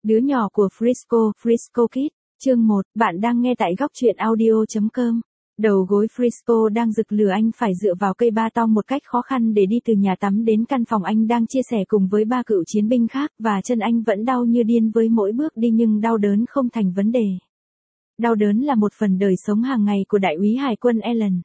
Đứa nhỏ của Frisco, Frisco Kid, chương 1, bạn đang nghe tại góc truyện audio.com. Đầu gối Frisco đang rực lửa, anh phải dựa vào cây ba tong một cách khó khăn để đi từ nhà tắm đến căn phòng anh đang chia sẻ cùng với ba cựu chiến binh khác, và chân anh vẫn đau như điên với mỗi bước đi, nhưng đau đớn không thành vấn đề. Đau đớn là một phần đời sống hàng ngày của đại úy hải quân Alan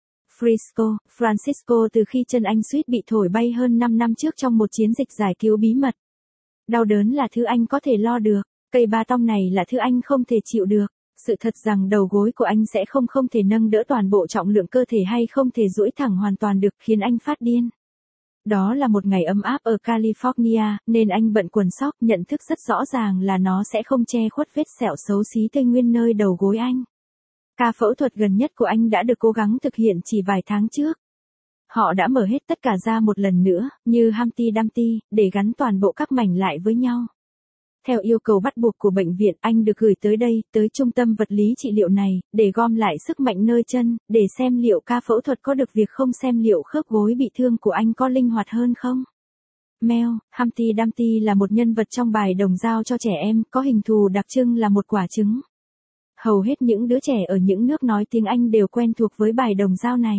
Francisco từ khi chân anh suýt bị thổi bay hơn 5 năm trước trong một chiến dịch giải cứu bí mật. Đau đớn là thứ anh có thể lo được, cây ba tong này là thứ anh không thể chịu được. Sự thật rằng đầu gối của anh sẽ không thể nâng đỡ toàn bộ trọng lượng cơ thể hay không thể duỗi thẳng hoàn toàn được, khiến anh phát điên. Đó là một ngày ấm áp ở California, nên anh bận quần sóc, nhận thức rất rõ ràng là nó sẽ không che khuất vết sẹo xấu xí tê nguyên nơi đầu gối anh. Ca phẫu thuật gần nhất của anh đã được cố gắng thực hiện chỉ vài tháng trước. Họ đã mở hết tất cả ra một lần nữa, như Humpty Dumpty, để gắn toàn bộ các mảnh lại với nhau. Theo yêu cầu bắt buộc của bệnh viện, anh được gửi tới đây, tới trung tâm vật lý trị liệu này, để gom lại sức mạnh nơi chân, để xem liệu ca phẫu thuật có được việc không, xem liệu khớp gối bị thương của anh có linh hoạt hơn không. Mel, Humpty Dumpty là một nhân vật trong bài đồng dao cho trẻ em, có hình thù đặc trưng là một quả trứng. Hầu hết những đứa trẻ ở những nước nói tiếng Anh đều quen thuộc với bài đồng dao này.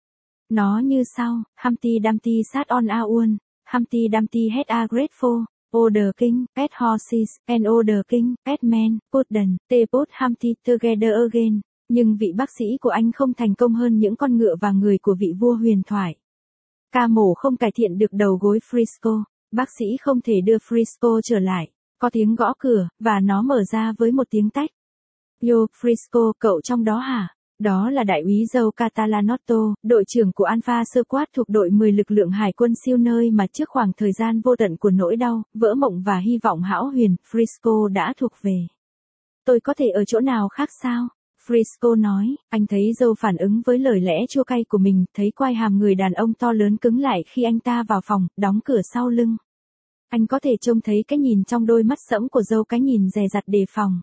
Nó như sau: Humpty Dumpty sat on a wall, Humpty Dumpty had a great fall. Order king, pet horses, and order king, pet men, put them, they put Humpty together again. Nhưng vị bác sĩ của anh không thành công hơn những con ngựa và người của vị vua huyền thoại. Ca mổ không cải thiện được đầu gối Frisco. Bác sĩ không thể đưa Frisco trở lại. Có tiếng gõ cửa, và nó mở ra với một tiếng tách. Yo, Frisco, cậu trong đó hả? Đó là đại úy Joe Catalanotto, đội trưởng của Alpha Squad thuộc đội 10 lực lượng hải quân siêu, nơi mà trước khoảng thời gian vô tận của nỗi đau, vỡ mộng và hy vọng hão huyền, Frisco đã thuộc về. Tôi có thể ở chỗ nào khác sao? Frisco nói. Anh thấy Joe phản ứng với lời lẽ chua cay của mình, thấy quai hàm người đàn ông to lớn cứng lại khi anh ta vào phòng, đóng cửa sau lưng. Anh có thể trông thấy cái nhìn trong đôi mắt sẫm của Joe, cái nhìn dè dặt đề phòng.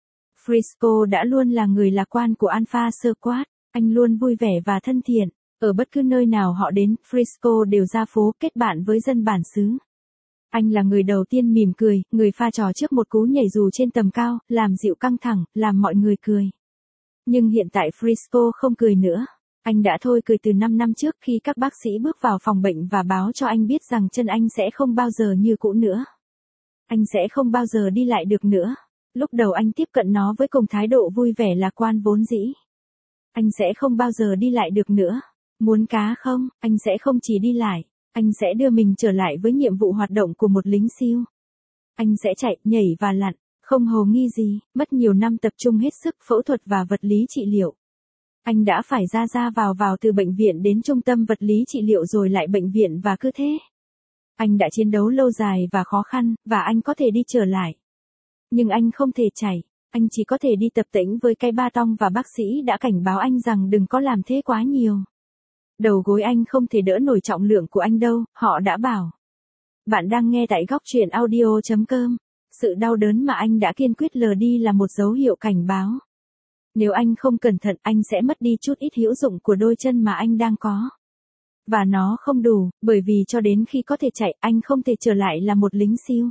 Frisco đã luôn là người lạc quan của Alpha Squad, anh luôn vui vẻ và thân thiện. Ở bất cứ nơi nào họ đến, Frisco đều ra phố kết bạn với dân bản xứ. Anh là người đầu tiên mỉm cười, người pha trò trước một cú nhảy dù trên tầm cao, làm dịu căng thẳng, làm mọi người cười. Nhưng hiện tại Frisco không cười nữa. Anh đã thôi cười từ 5 năm trước, khi các bác sĩ bước vào phòng bệnh và báo cho anh biết rằng chân anh sẽ không bao giờ như cũ nữa. Anh sẽ không bao giờ đi lại được nữa. Lúc đầu anh tiếp cận nó với cùng thái độ vui vẻ lạc quan vốn dĩ. Anh sẽ không bao giờ đi lại được nữa. Muốn cá không? Anh sẽ không chỉ đi lại. Anh sẽ đưa mình trở lại với nhiệm vụ hoạt động của một lính siêu. Anh sẽ chạy, nhảy và lặn, không hồ nghi gì, mất nhiều năm tập trung hết sức, phẫu thuật và vật lý trị liệu. Anh đã phải ra vào từ bệnh viện đến trung tâm vật lý trị liệu rồi lại bệnh viện và cứ thế. Anh đã chiến đấu lâu dài và khó khăn, và anh có thể đi trở lại. Nhưng anh không thể chạy, anh chỉ có thể đi tập tễnh với cây ba tong, và bác sĩ đã cảnh báo anh rằng đừng có làm thế quá nhiều. Đầu gối anh không thể đỡ nổi trọng lượng của anh đâu, họ đã bảo. Bạn đang nghe tại góc truyện audio.com. Sự đau đớn mà anh đã kiên quyết lờ đi là một dấu hiệu cảnh báo. Nếu anh không cẩn thận, anh sẽ mất đi chút ít hữu dụng của đôi chân mà anh đang có. Và nó không đủ, bởi vì cho đến khi có thể chạy, anh không thể trở lại là một lính siêu.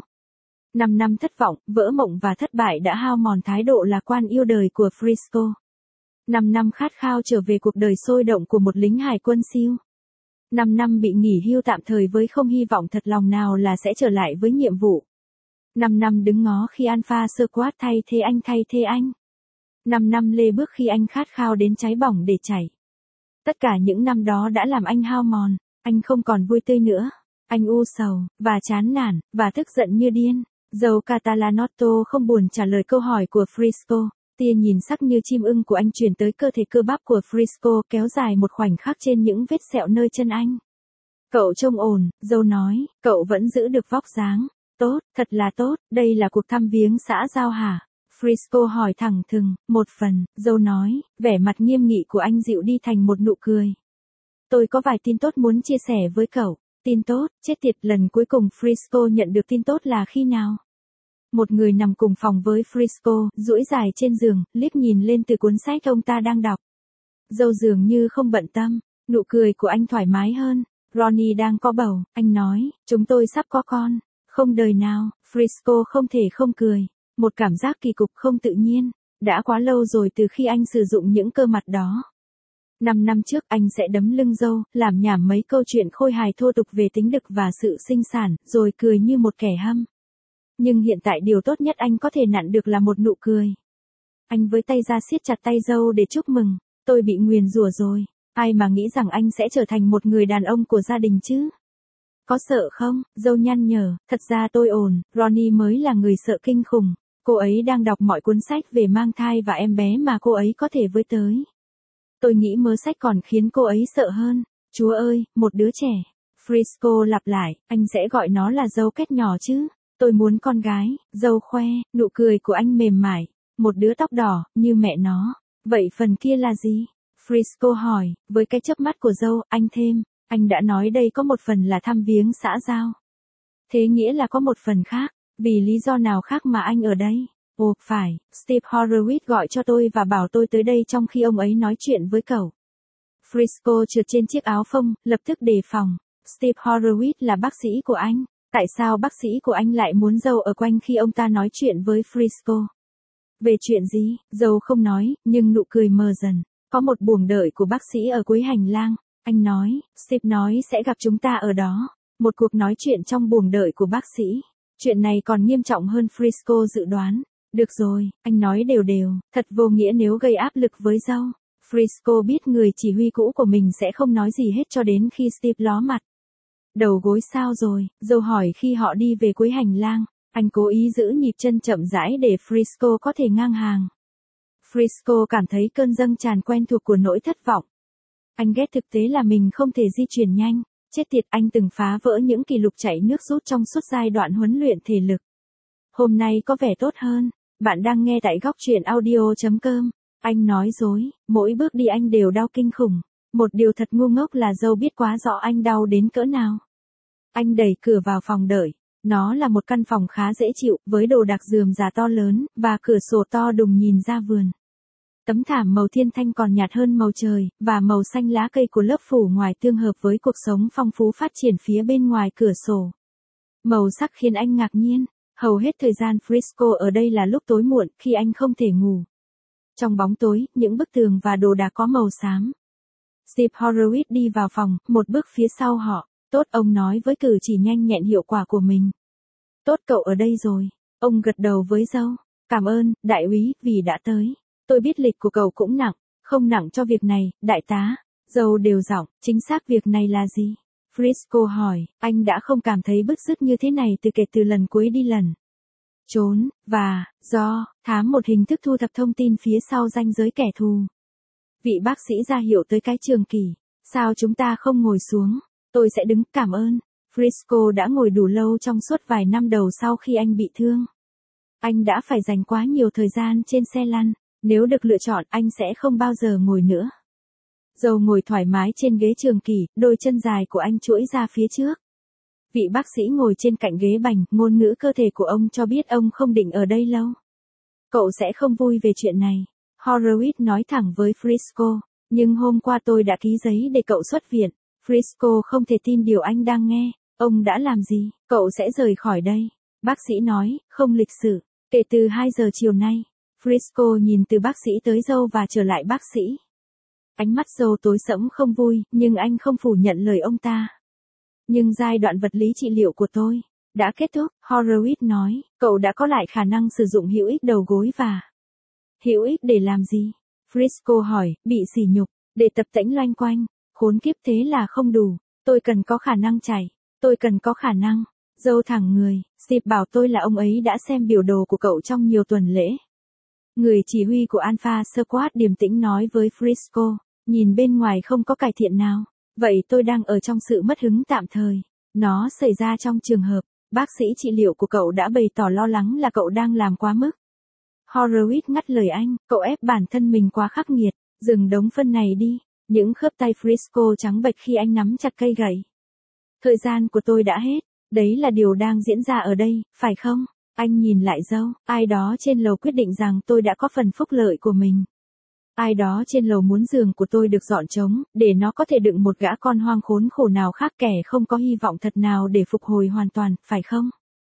5 năm thất vọng, vỡ mộng và thất bại đã hao mòn thái độ lạc quan yêu đời của Frisco. 5 năm khát khao trở về cuộc đời sôi động của một lính hải quân siêu. 5 năm bị nghỉ hưu tạm thời với không hy vọng thật lòng nào là sẽ trở lại với nhiệm vụ. 5 năm đứng ngó khi Alpha Squad thay thế anh. 5 năm lê bước khi anh khát khao đến cháy bỏng để chảy. Tất cả những năm đó đã làm anh hao mòn, anh không còn vui tươi nữa. Anh u sầu, và chán nản, và tức giận như điên. Joe Catalanotto không buồn trả lời câu hỏi của Frisco. Tia nhìn sắc như chim ưng của anh chuyển tới cơ thể cơ bắp của Frisco, kéo dài một khoảnh khắc trên những vết sẹo nơi chân anh. Cậu trông ổn, Joe nói, cậu vẫn giữ được vóc dáng. Tốt, thật là tốt, đây là cuộc thăm viếng xã giao hả? Frisco hỏi thẳng thừng, một phần, Joe nói, vẻ mặt nghiêm nghị của anh dịu đi thành một nụ cười. Tôi có vài tin tốt muốn chia sẻ với cậu. Tin tốt, chết tiệt, lần cuối cùng Frisco nhận được tin tốt là khi nào? Một người nằm cùng phòng với Frisco, duỗi dài trên giường, liếc nhìn lên từ cuốn sách ông ta đang đọc. Joe dường như không bận tâm, nụ cười của anh thoải mái hơn. Ronnie đang có bầu, anh nói, chúng tôi sắp có con. Không đời nào, Frisco không thể không cười. Một cảm giác kỳ cục không tự nhiên. Đã quá lâu rồi từ khi anh sử dụng những cơ mặt đó. 5 năm trước anh sẽ đấm lưng dâu, làm nhảm mấy câu chuyện khôi hài thô tục về tính đực và sự sinh sản, rồi cười như một kẻ hâm. Nhưng hiện tại điều tốt nhất anh có thể nặn được là một nụ cười. Anh với tay ra siết chặt tay dâu để chúc mừng. Tôi bị nguyền rủa rồi. Ai mà nghĩ rằng anh sẽ trở thành một người đàn ông của gia đình chứ? Có sợ không? Dâu nhăn nhở, thật ra tôi ổn, Ronnie mới là người sợ kinh khủng. Cô ấy đang đọc mọi cuốn sách về mang thai và em bé mà cô ấy có thể với tới. Tôi nghĩ mớ sách còn khiến cô ấy sợ hơn. Chúa ơi, một đứa trẻ. Frisco lặp lại, anh sẽ gọi nó là dâu két nhỏ chứ. Tôi muốn con gái, dâu khoe, nụ cười của anh mềm mại. Một đứa tóc đỏ, như mẹ nó. Vậy phần kia là gì? Frisco hỏi, với cái chớp mắt của dâu, anh thêm. Anh đã nói đây có một phần là thăm viếng xã giao. Thế nghĩa là có một phần khác. Vì lý do nào khác mà anh ở đây? Ồ, phải, Steve Horowitz gọi cho tôi và bảo tôi tới đây trong khi ông ấy nói chuyện với cậu. Frisco trượt trên chiếc áo phông, lập tức đề phòng. Steve Horowitz là bác sĩ của anh. Tại sao bác sĩ của anh lại muốn dâu ở quanh khi ông ta nói chuyện với Frisco? Về chuyện gì? Dâu không nói, nhưng nụ cười mờ dần. Có một buồng đợi của bác sĩ ở cuối hành lang. Anh nói, Steve nói sẽ gặp chúng ta ở đó. Một cuộc nói chuyện trong buồng đợi của bác sĩ. Chuyện này còn nghiêm trọng hơn Frisco dự đoán. Được rồi, anh nói đều đều, thật vô nghĩa nếu gây áp lực với dâu. Frisco biết người chỉ huy cũ của mình sẽ không nói gì hết cho đến khi Steve ló mặt. Đầu gối sao rồi? Dâu hỏi khi họ đi về cuối hành lang. Anh cố ý giữ nhịp chân chậm rãi để Frisco có thể ngang hàng. Frisco cảm thấy cơn dâng tràn quen thuộc của nỗi thất vọng. Anh ghét thực tế là mình không thể di chuyển nhanh. Chết tiệt, anh từng phá vỡ những kỷ lục chạy nước rút trong suốt giai đoạn huấn luyện thể lực. Hôm nay có vẻ tốt hơn. Bạn đang nghe tại góc truyện audio.com. Anh nói dối, mỗi bước đi anh đều đau kinh khủng. Một điều thật ngu ngốc là dâu biết quá rõ anh đau đến cỡ nào. Anh đẩy cửa vào phòng đợi. Nó là một căn phòng khá dễ chịu, với đồ đạc rườm rà to lớn, và cửa sổ to đùng nhìn ra vườn. Tấm thảm màu thiên thanh còn nhạt hơn màu trời, và màu xanh lá cây của lớp phủ ngoài tương hợp với cuộc sống phong phú phát triển phía bên ngoài cửa sổ. Màu sắc khiến anh ngạc nhiên. Hầu hết thời gian Frisco ở đây là lúc tối muộn, khi anh không thể ngủ. Trong bóng tối, những bức tường và đồ đạc có màu xám. Steve Horowitz đi vào phòng, một bước phía sau họ. Tốt, ông nói với cử chỉ nhanh nhẹn hiệu quả của mình. Tốt, cậu ở đây rồi. Ông gật đầu với dâu. Cảm ơn, đại úy, vì đã tới. Tôi biết lịch của cậu cũng nặng. Không nặng cho việc này, đại tá. Dâu đều giọng, chính xác việc này là gì? Frisco hỏi, anh đã không cảm thấy bứt rứt như thế này kể từ lần cuối đi lần trốn, và, do, thám một hình thức thu thập thông tin phía sau ranh giới kẻ thù. Vị bác sĩ ra hiệu tới cái trường kỳ. Sao chúng ta không ngồi xuống? Tôi sẽ đứng, cảm ơn. Frisco đã ngồi đủ lâu trong suốt vài năm đầu sau khi anh bị thương. Anh đã phải dành quá nhiều thời gian trên xe lăn. Nếu được lựa chọn, anh sẽ không bao giờ ngồi nữa. Dâu ngồi thoải mái trên ghế trường kỳ, đôi chân dài của anh duỗi ra phía trước. Vị bác sĩ ngồi trên cạnh ghế bành, ngôn ngữ cơ thể của ông cho biết ông không định ở đây lâu. Cậu sẽ không vui về chuyện này. Horowitz nói thẳng với Frisco. Nhưng hôm qua tôi đã ký giấy để cậu xuất viện. Frisco không thể tin điều anh đang nghe. Ông đã làm gì? Cậu sẽ rời khỏi đây. Bác sĩ nói, không lịch sự. Kể từ 2 giờ chiều nay. Frisco nhìn từ bác sĩ tới dâu và trở lại bác sĩ. Ánh mắt dâu tối sẫm không vui, nhưng anh không phủ nhận lời ông ta. Nhưng giai đoạn vật lý trị liệu của tôi đã kết thúc, Horowitz nói, cậu đã có lại khả năng sử dụng hữu ích đầu gối và... Hữu ích để làm gì? Frisco hỏi, bị sỉ nhục, để tập tễnh loanh quanh. Khốn kiếp, thế là không đủ. Tôi cần có khả năng chạy. Tôi cần có khả năng. Dâu thẳng người, Steve bảo tôi là ông ấy đã xem biểu đồ của cậu trong nhiều tuần lễ. Người chỉ huy của Alpha Squad điềm tĩnh nói với Frisco, nhìn bên ngoài không có cải thiện nào. Vậy tôi đang ở trong sự mất hứng tạm thời. Nó xảy ra trong trường hợp, bác sĩ trị liệu của cậu đã bày tỏ lo lắng là cậu đang làm quá mức. Horowitz ngắt lời anh, cậu ép bản thân mình quá khắc nghiệt, dừng đống phân này đi. Những khớp tay Frisco trắng bệch khi anh nắm chặt cây gậy. Thời gian của tôi đã hết, đấy là điều đang diễn ra ở đây, phải không? Anh nhìn lại dâu, ai đó trên lầu quyết định rằng tôi đã có phần phúc lợi của mình. Ai đó trên lầu muốn giường của tôi được dọn trống, để nó có thể đựng một gã con hoang khốn khổ nào khác, kẻ không có hy vọng thật nào để phục hồi hoàn toàn, phải không?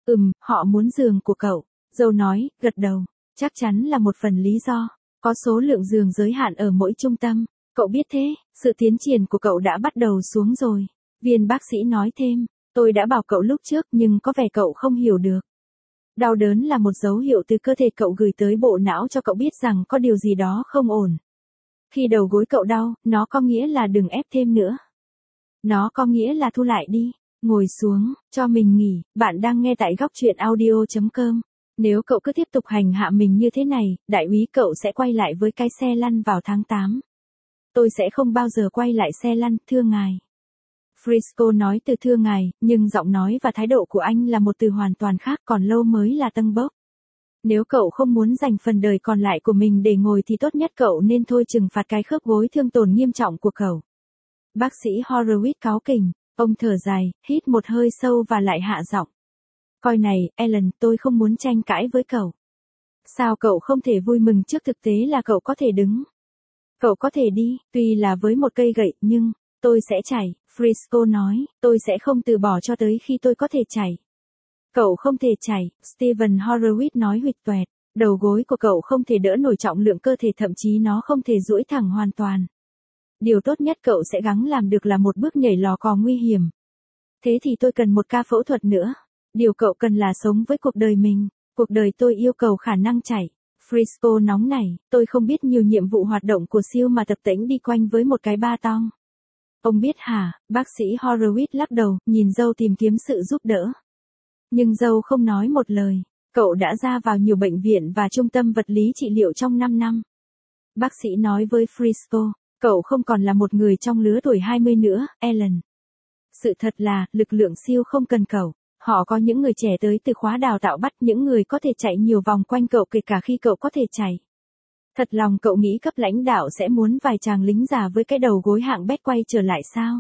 Họ muốn giường của cậu. Dâu nói, gật đầu. Chắc chắn là một phần lý do. Có số lượng giường giới hạn ở mỗi trung tâm. Cậu biết thế, sự tiến triển của cậu đã bắt đầu xuống rồi. Viên bác sĩ nói thêm, tôi đã bảo cậu lúc trước nhưng có vẻ cậu không hiểu được. Đau đớn là một dấu hiệu từ cơ thể cậu gửi tới bộ não cho cậu biết rằng có điều gì đó không ổn. Khi đầu gối cậu đau, nó có nghĩa là đừng ép thêm nữa. Nó có nghĩa là thu lại đi. Ngồi xuống, cho mình nghỉ. Bạn đang nghe tại góc chuyện audio.com. Nếu cậu cứ tiếp tục hành hạ mình như thế này, đại úy cậu sẽ quay lại với cái xe lăn vào tháng 8. Tôi sẽ không bao giờ quay lại xe lăn, thưa ngài. Frisco nói từ thưa ngài, nhưng giọng nói và thái độ của anh là một từ hoàn toàn khác, còn lâu mới là tân bốc. Nếu cậu không muốn dành phần đời còn lại của mình để ngồi thì tốt nhất cậu nên thôi trừng phạt cái khớp gối thương tổn nghiêm trọng của cậu. Bác sĩ Horowitz cáu kỉnh, ông thở dài, hít một hơi sâu và lại hạ giọng. Coi này, Ellen, tôi không muốn tranh cãi với cậu. Sao cậu không thể vui mừng trước thực tế là cậu có thể đứng? Cậu có thể đi, tuy là với một cây gậy, nhưng, tôi sẽ chảy, Frisco nói, tôi sẽ không từ bỏ cho tới khi tôi có thể chảy. Cậu không thể chảy, Stephen Horowitz nói huỵch toẹt, đầu gối của cậu không thể đỡ nổi trọng lượng cơ thể, thậm chí nó không thể duỗi thẳng hoàn toàn. Điều tốt nhất cậu sẽ gắng làm được là một bước nhảy lò cò nguy hiểm. Thế thì tôi cần một ca phẫu thuật nữa. Điều cậu cần là sống với cuộc đời mình. Cuộc đời tôi yêu cầu khả năng chảy. Frisco nóng nảy, tôi không biết nhiều nhiệm vụ hoạt động của siêu mà tập tễnh đi quanh với một cái ba tong. Ông biết hả? Bác sĩ Horowitz lắc đầu, nhìn dâu tìm kiếm sự giúp đỡ. Nhưng dâu không nói một lời. Cậu đã ra vào nhiều bệnh viện và trung tâm vật lý trị liệu trong 5 năm. Bác sĩ nói với Frisco, cậu không còn là một người trong lứa tuổi 20 nữa, Ellen. Sự thật là, lực lượng siêu không cần cậu. Họ có những người trẻ tới từ khóa đào tạo bắt những người có thể chạy nhiều vòng quanh cậu kể cả khi cậu có thể chạy. Thật lòng cậu nghĩ cấp lãnh đạo sẽ muốn vài chàng lính già với cái đầu gối hạng bét quay trở lại sao?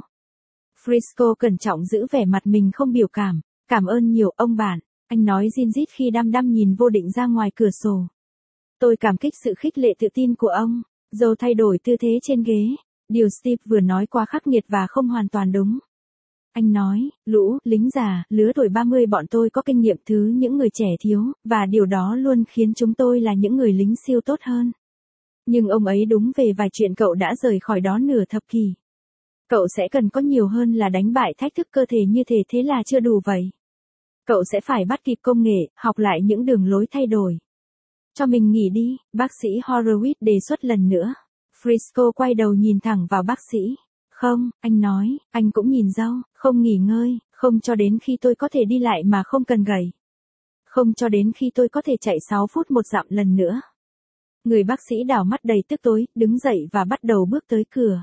Frisco cẩn trọng giữ vẻ mặt mình không biểu cảm. Cảm ơn nhiều, ông bạn. Anh nói rin rít khi đăm đăm nhìn vô định ra ngoài cửa sổ. Tôi cảm kích sự khích lệ tự tin của ông. Joe thay đổi tư thế trên ghế. Điều Steve vừa nói quá khắc nghiệt và không hoàn toàn đúng. Anh nói, lũ lính già, lứa tuổi 30 bọn tôi có kinh nghiệm thứ những người trẻ thiếu, và điều đó luôn khiến chúng tôi là những người lính siêu tốt hơn. Nhưng ông ấy đúng về vài chuyện cậu đã rời khỏi đó nửa thập kỷ. Cậu sẽ cần có nhiều hơn là đánh bại thách thức cơ thể như thế là chưa đủ vậy. Cậu sẽ phải bắt kịp công nghệ, học lại những đường lối thay đổi. Cho mình nghỉ đi, bác sĩ Horowitz đề xuất lần nữa. Frisco quay đầu nhìn thẳng vào bác sĩ. Không, anh nói, anh cũng nhìn dâu, không nghỉ ngơi, không cho đến khi tôi có thể đi lại mà không cần gậy. Không cho đến khi tôi có thể chạy 6 phút một dặm lần nữa. Người bác sĩ đảo mắt đầy tức tối, đứng dậy và bắt đầu bước tới cửa.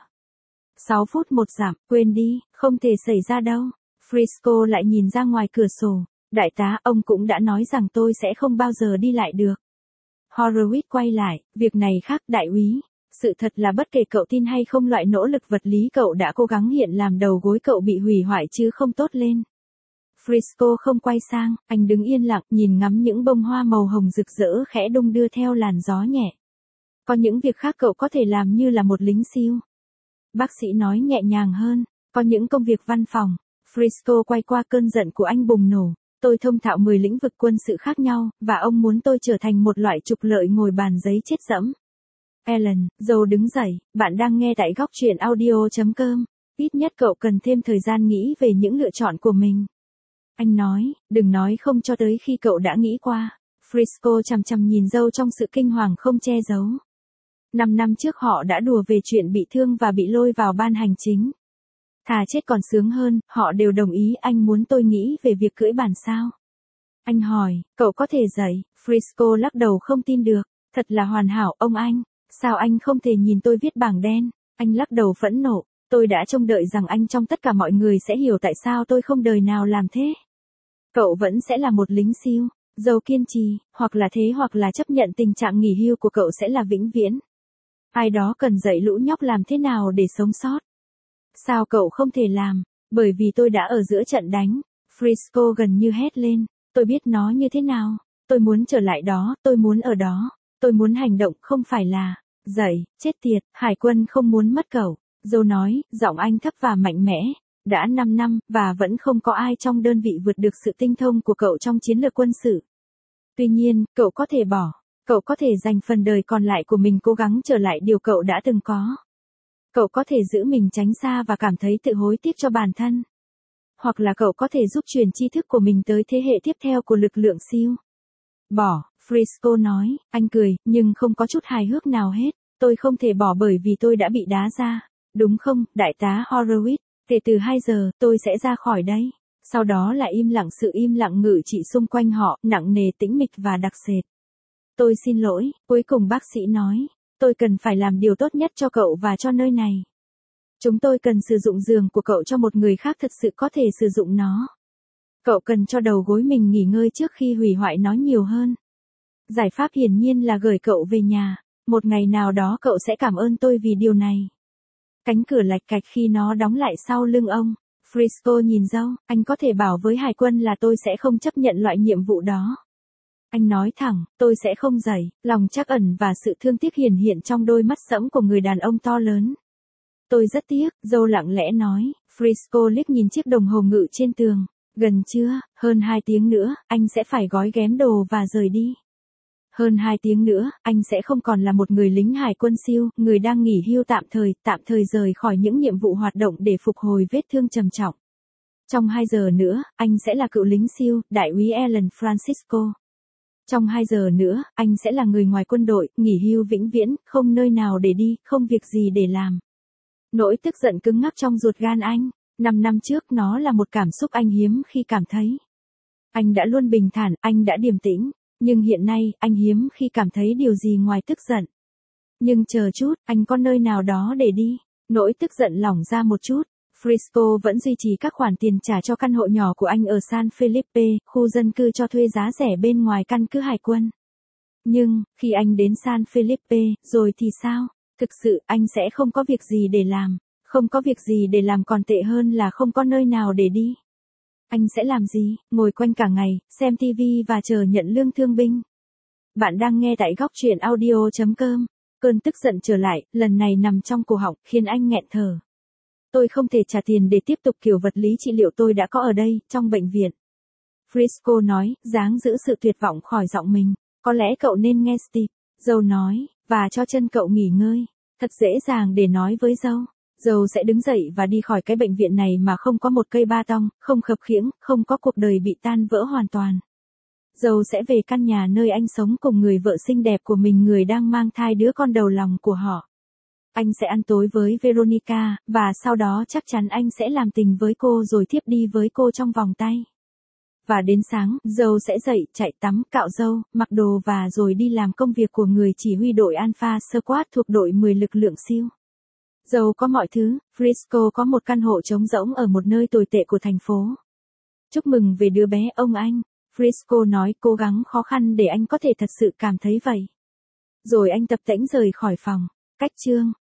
6 phút một dặm, quên đi, không thể xảy ra đâu. Frisco lại nhìn ra ngoài cửa sổ. Đại tá, ông cũng đã nói rằng tôi sẽ không bao giờ đi lại được. Horowitz quay lại, việc này khác, đại úy. Sự thật là bất kể cậu tin hay không, loại nỗ lực vật lý cậu đã cố gắng hiện làm đầu gối cậu bị hủy hoại chứ không tốt lên. Frisco không quay sang, anh đứng yên lặng nhìn ngắm những bông hoa màu hồng rực rỡ khẽ đung đưa theo làn gió nhẹ. Có những việc khác cậu có thể làm như là một lính siêu. Bác sĩ nói nhẹ nhàng hơn, có những công việc văn phòng. Frisco quay qua, cơn giận của anh bùng nổ. Tôi thông thạo 10 lĩnh vực quân sự khác nhau, và ông muốn tôi trở thành một loại trục lợi ngồi bàn giấy chết dẫm. Ellen, Joe đứng dậy, bạn đang nghe tại góc chuyện audio.com. Ít nhất cậu cần thêm thời gian nghĩ về những lựa chọn của mình. Anh nói, đừng nói không cho tới khi cậu đã nghĩ qua. Frisco chằm chằm nhìn Joe trong sự kinh hoàng không che giấu. 5 năm trước họ đã đùa về chuyện bị thương và bị lôi vào ban hành chính. Thà chết còn sướng hơn, họ đều đồng ý. Anh muốn tôi nghĩ về việc cưỡi bản sao? Anh hỏi, cậu có thể dạy? Frisco lắc đầu không tin được. Thật là hoàn hảo, ông anh. Sao anh không thể nhìn tôi viết bảng đen? Anh lắc đầu phẫn nộ. Tôi đã trông đợi rằng anh trong tất cả mọi người sẽ hiểu tại sao tôi không đời nào làm thế. Cậu vẫn sẽ là một lính siêu. Joe kiên trì, hoặc là thế hoặc là chấp nhận tình trạng nghỉ hưu của cậu sẽ là vĩnh viễn. Ai đó cần dạy lũ nhóc làm thế nào để sống sót. Sao cậu không thể làm? Bởi vì tôi đã ở giữa trận đánh. Frisco gần như hét lên. Tôi biết nó như thế nào. Tôi muốn trở lại đó, tôi muốn ở đó. Tôi muốn hành động, không phải là dạy, chết tiệt, hải quân không muốn mất cậu. Joe nói, giọng anh thấp và mạnh mẽ. Đã 5 năm, và vẫn không có ai trong đơn vị vượt được sự tinh thông của cậu trong chiến lược quân sự. Tuy nhiên, cậu có thể bỏ. Cậu có thể dành phần đời còn lại của mình cố gắng trở lại điều cậu đã từng có. Cậu có thể giữ mình tránh xa và cảm thấy tự hối tiếc cho bản thân. Hoặc là cậu có thể giúp truyền tri thức của mình tới thế hệ tiếp theo của lực lượng SEAL. Bỏ, Frisco nói, anh cười, nhưng không có chút hài hước nào hết. Tôi không thể bỏ bởi vì tôi đã bị đá ra. Đúng không, đại tá Horowitz? Kể từ 2 giờ, tôi sẽ ra khỏi đây. Sau đó là im lặng, sự im lặng ngự trị xung quanh họ, nặng nề, tĩnh mịch và đặc sệt. Tôi xin lỗi, cuối cùng bác sĩ nói. Tôi cần phải làm điều tốt nhất cho cậu và cho nơi này. Chúng tôi cần sử dụng giường của cậu cho một người khác thật sự có thể sử dụng nó. Cậu cần cho đầu gối mình nghỉ ngơi trước khi hủy hoại nó nhiều hơn. Giải pháp hiển nhiên là gửi cậu về nhà. Một ngày nào đó cậu sẽ cảm ơn tôi vì điều này. Cánh cửa lạch cạch khi nó đóng lại sau lưng ông. Frisco nhìn dâu, anh có thể bảo với hải quân là tôi sẽ không chấp nhận loại nhiệm vụ đó. Anh nói thẳng, tôi sẽ không dậy, lòng trắc ẩn và sự thương tiếc hiển hiện trong đôi mắt sẫm của người đàn ông to lớn. Tôi rất tiếc, dâu lặng lẽ nói, Frisco liếc nhìn chiếc đồng hồ ngự trên tường. Gần chưa, hơn 2 tiếng nữa, anh sẽ phải gói ghém đồ và rời đi. Hơn 2 tiếng nữa, anh sẽ không còn là một người lính hải quân SEAL, người đang nghỉ hưu tạm thời rời khỏi những nhiệm vụ hoạt động để phục hồi vết thương trầm trọng. Trong 2 giờ nữa, anh sẽ là cựu lính SEAL, đại úy Alan Francisco. Trong 2 giờ nữa, anh sẽ là người ngoài quân đội, nghỉ hưu vĩnh viễn, không nơi nào để đi, không việc gì để làm. Nỗi tức giận cứng ngắc trong ruột gan anh. 5 năm trước nó là một cảm xúc anh hiếm khi cảm thấy. Anh đã luôn bình thản, anh đã điềm tĩnh. Nhưng hiện nay, anh hiếm khi cảm thấy điều gì ngoài tức giận. Nhưng chờ chút, anh có nơi nào đó để đi. Nỗi tức giận lỏng ra một chút. Frisco vẫn duy trì các khoản tiền trả cho căn hộ nhỏ của anh ở San Felipe, khu dân cư cho thuê giá rẻ bên ngoài căn cứ hải quân. Nhưng, khi anh đến San Felipe, rồi thì sao? Thực sự, anh sẽ không có việc gì để làm. Không có việc gì để làm còn tệ hơn là không có nơi nào để đi. Anh sẽ làm gì? Ngồi quanh cả ngày, xem TV và chờ nhận lương thương binh. Bạn đang nghe tại góc truyện audio.com. Cơn tức giận trở lại, lần này nằm trong cổ họng, khiến anh nghẹn thở. Tôi không thể trả tiền để tiếp tục kiểu vật lý trị liệu tôi đã có ở đây, trong bệnh viện. Frisco nói, dáng giữ sự tuyệt vọng khỏi giọng mình. Có lẽ cậu nên nghe Steve. Dâu nói, và cho chân cậu nghỉ ngơi. Thật dễ dàng để nói với dâu. Dâu sẽ đứng dậy và đi khỏi cái bệnh viện này mà không có một cây ba tong, không khập khiễng, không có cuộc đời bị tan vỡ hoàn toàn. Dâu sẽ về căn nhà nơi anh sống cùng người vợ xinh đẹp của mình, người đang mang thai đứa con đầu lòng của họ. Anh sẽ ăn tối với Veronica, và sau đó chắc chắn anh sẽ làm tình với cô rồi thiếp đi với cô trong vòng tay. Và đến sáng, dâu sẽ dậy, chạy tắm, cạo râu, mặc đồ và rồi đi làm công việc của người chỉ huy đội Alpha Squad thuộc đội 10 lực lượng SEAL. Dâu có mọi thứ, Frisco có một căn hộ trống rỗng ở một nơi tồi tệ của thành phố. Chúc mừng về đứa bé ông anh. Frisco nói, cố gắng khó khăn để anh có thể thật sự cảm thấy vậy. Rồi anh tập tễnh rời khỏi phòng. Cách chương